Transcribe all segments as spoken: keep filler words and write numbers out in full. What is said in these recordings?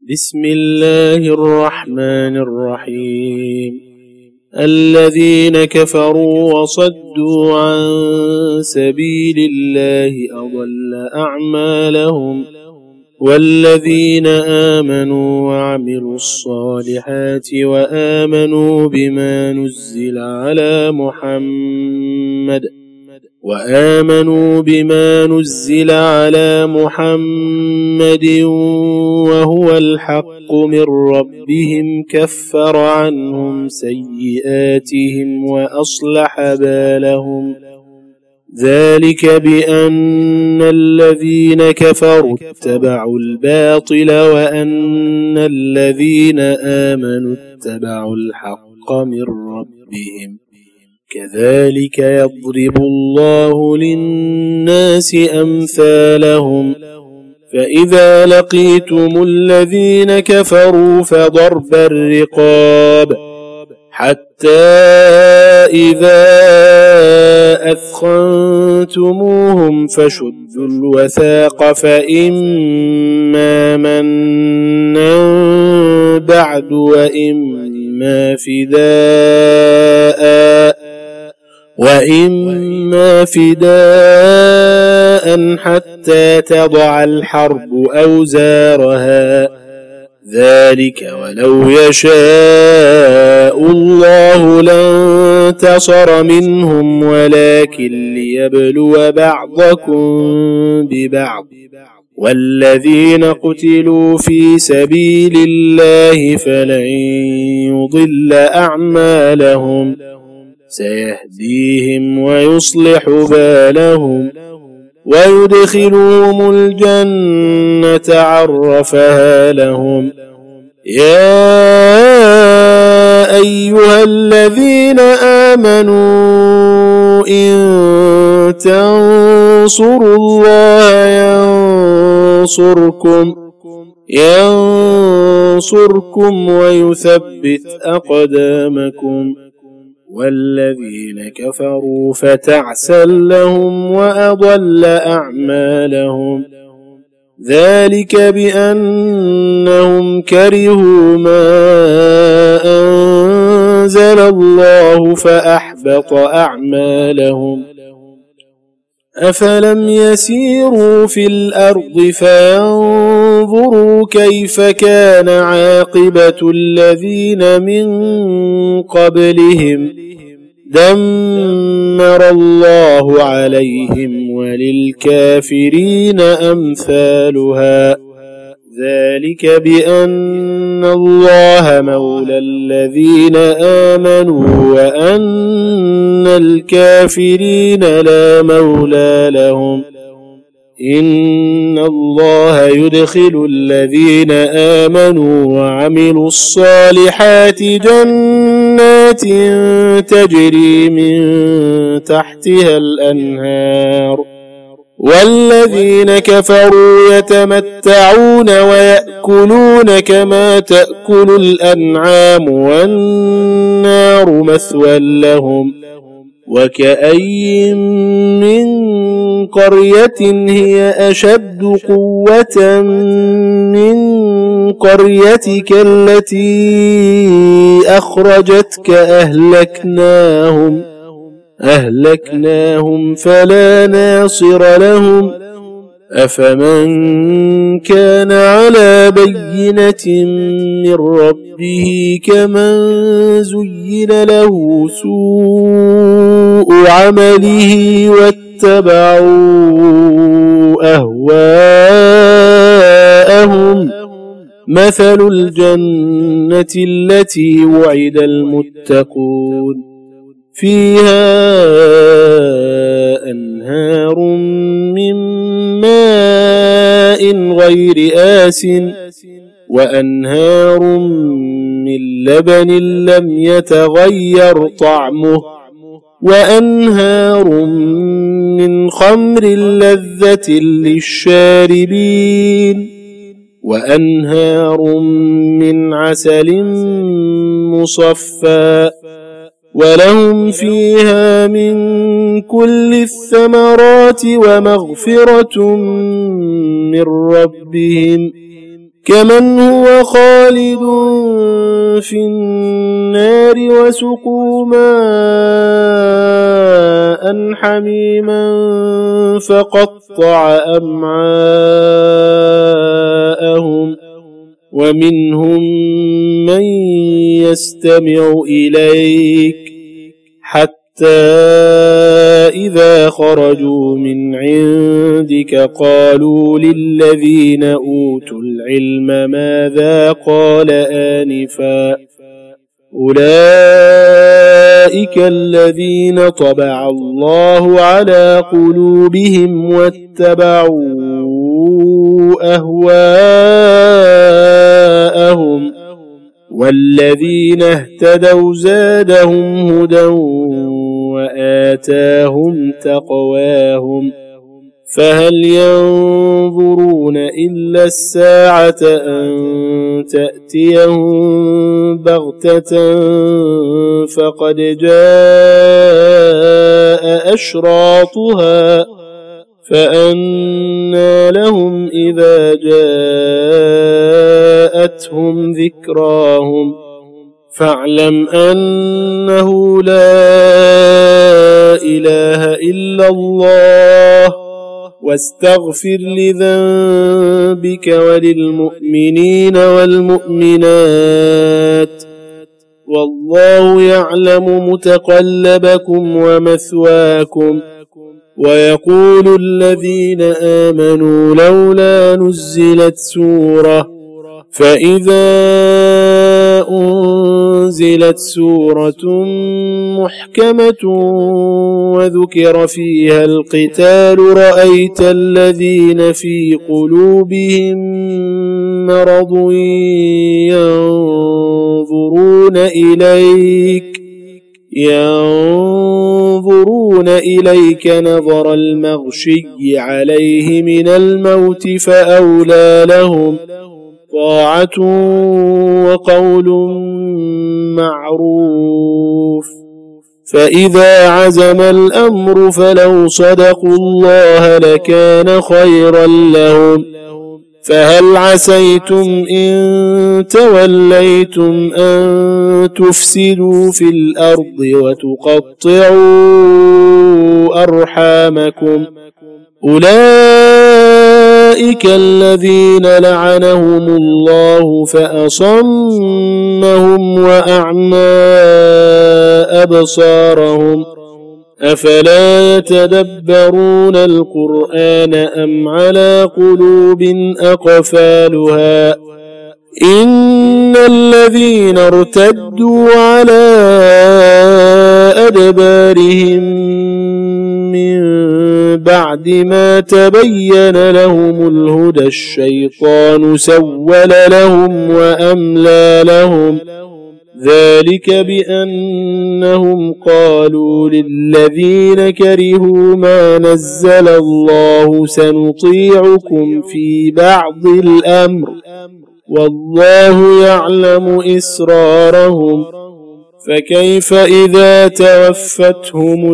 بسم الله الرحمن الرحيم. الذين كفروا وصدوا عن سبيل الله أضل أعمالهم، والذين آمنوا وعملوا الصالحات وآمنوا بما نزل على محمد وآمنوا بما نزل على محمد وهو الحق من ربهم كفر عنهم سيئاتهم وأصلح بالهم. ذلك بأن الذين كفروا اتبعوا الباطل وأن الذين آمنوا اتبعوا الحق من ربهم. كذلك يضرب الله للناس أمثالهم. فإذا لقيتم الذين كفروا فضرب الرقاب حتى إذا أثخنتموهم فشدوا الوثاق، فإما منا بعد وإما فداء وإما فداء حتى تضع الحرب أوزارها. ذلك ولو يشاء الله لانتصر منهم ولكن ليبلو بعضكم ببعض. والذين قتلوا في سبيل الله فلن يضل أعمالهم، سيهديهم ويصلح بالهم ويدخلهم الجنة عرفها لهم. يا أيها الذين آمنوا إن تنصروا الله ينصركم ينصركم ويثبت أقدامكم. والذين كفروا فتعسا لهم وأضل أعمالهم. ذلك بأنهم كرهوا ما أنزل الله فأحبط أعمالهم. أفلم يسيروا في الأرض فينظروا كيف كان عاقبة الذين من قبلهم، دمر الله عليهم وللكافرين أمثالها. ذلك بأن الله مولى الذين آمنوا وأن الكافرين لا مولى لهم. إن الله يدخل الذين آمنوا وعملوا الصالحات جنات تجري من تحتها الأنهار، والذين كفروا يتمتعون ويأكلون كما تأكل الأنعام والنار مثوى لهم. وكأي من قرية هي أشد قوة من قريتك التي أخرجتك أهلكناهم أهلكناهم فلا ناصر لهم. أفمن كان على بينة من ربه كمن زين له سوء عمله واتبعوا أهواءهم. مثل الجنة التي وعد المتقون فيها أنهار من ماء غير آسٍ وأنهار من لبن لم يتغير طعمه وأنهار من خمر لذة للشاربين وأنهار من عسل مصفى ولهم فيها من كل الثمرات ومغفرة من ربهم كمن هو خالد في النار وسقوا ماء حميما فقطع أمعاءهم ومنهم من يستمع إليك حتى إذا خرجوا من عندك قالوا للذين أوتوا العلم ماذا قال آنفا أولئك الذين طبع الله على قلوبهم واتبعوا أهواءهم والذين اهتدوا زادهم هدى وآتاهم تقواهم فهل ينظرون إلا الساعة أن تأتيهم بغتة فقد جاء أشراطها فأنى لهم إذا جاءتهم ذكراهم فاعلم أنه لا إله إلا الله واستغفر لذنبك وللمؤمنين والمؤمنات والله يعلم متقلبكم ومثواكم ويقول الذين آمنوا لولا نزلت سورة فإذا أنزلت سورة محكمة وذكر فيها القتال رأيت الذين في قلوبهم مرض ينظرون إليك ينظرون إليك نظر المغشي عليه من الموت فأولى لهم طاعة وقول معروف فإذا عزم الأمر فلو صدقوا الله لكان خيرا لهم فهل عسيتم إن توليتم أن تفسدوا في الأرض وتقطعوا أرحامكم أولئك الذين لعنهم الله فأصمهم وأعمى أبصارهم أفلا يتدبرون القرآن أم على قلوب أقفالها إن الذين ارتدوا على أدبارهم من بعد ما تبين لهم الهدى الشيطان سول لهم وأملى لهم ذلك بأنهم قالوا للذين كرهوا ما نزل الله سنطيعكم في بعض الأمر والله يعلم إسرارهم فكيف إذا توفتهم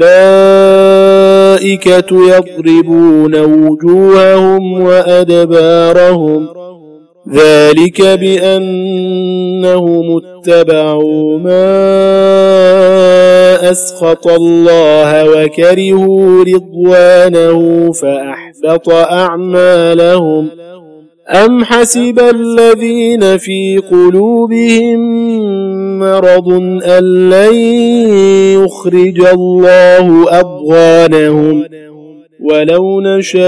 الملائكة يضربون وجوههم وأدبارهم ذلك بأنهم اتبعوا ما أسخط الله وكرهوا رضوانه فأحبط أعمالهم أم حسب الذين في قلوبهم مرض أن لن يخرج الله أضغانهم ولو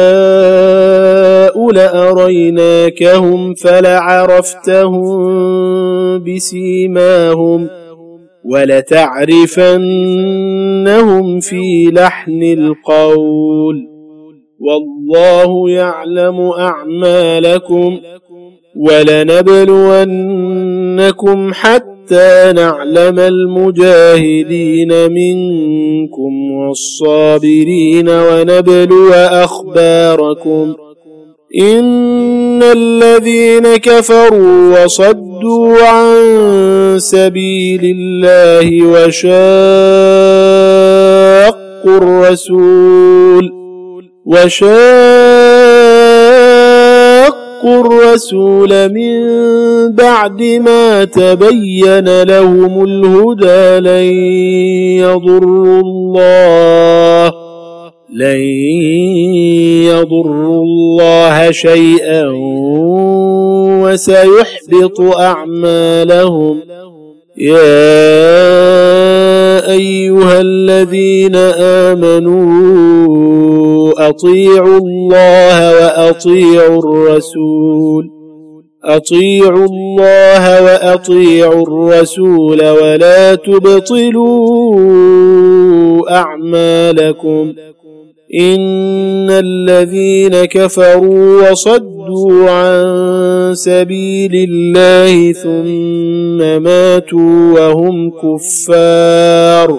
نشاء لأريناكهم فلعرفتهم بسيماهم ولتعرفنهم في لحن القول والله يعلم أعمالكم ولنبلونكم حتى نعلم المجاهدين منكم والصابرين ونبلو أخباركم إن الذين كفروا وصدوا عن سبيل الله وشاقوا الرسول وشاقوا شاقوا الرسول من بعد ما تبين لهم الهدى لن يضروا الله لن يضروا الله شيئا وسيحبط أعمالهم. يا أيها الذين آمنوا أطيعوا الله وأطيعوا الرسول أطيعوا الله وأطيعوا الرسول ولا تبطلوا أعمالكم. إن الذين كفروا وصدوا عن سبيل الله ثم ماتوا وهم كفار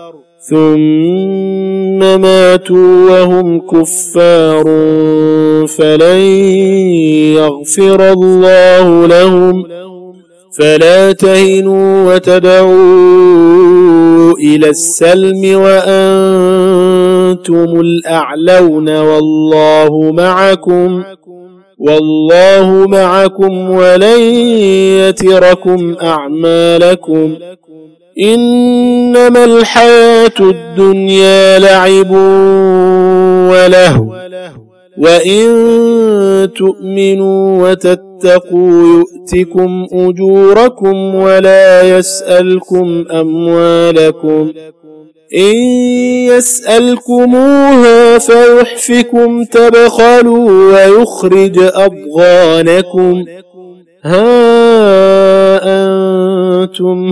ثم ماتوا وهم كفار فلن يغفر الله لهم. فلا تهنوا وتدعوا إلى السلم وأنتم الأعلون والله معكم والله معكم ولن يتركم أعمالكم. إنما الحياة الدنيا لعب ولهو وإن تؤمنوا وتتقوا يؤتكم أجوركم ولا يسألكم أموالكم. إن يسألكموها فيحفكم تبخلوا ويخرج أضغانكم. ها أنتم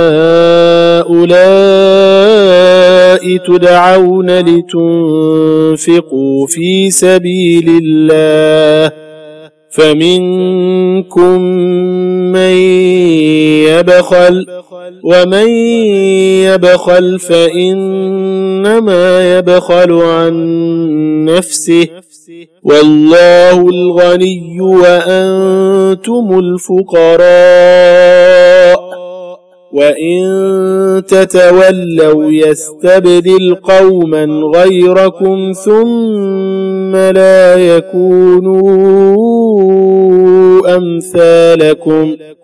هؤلاء تدعون لتنفقوا في سبيل الله فمنكم من يبخل ومن يبخل فإنما يبخل عن نفسه والله الغني وأنتم الفقراء وإن تتولوا يستبدل قوما غيركم ثم لا يكونوا أمثالكم.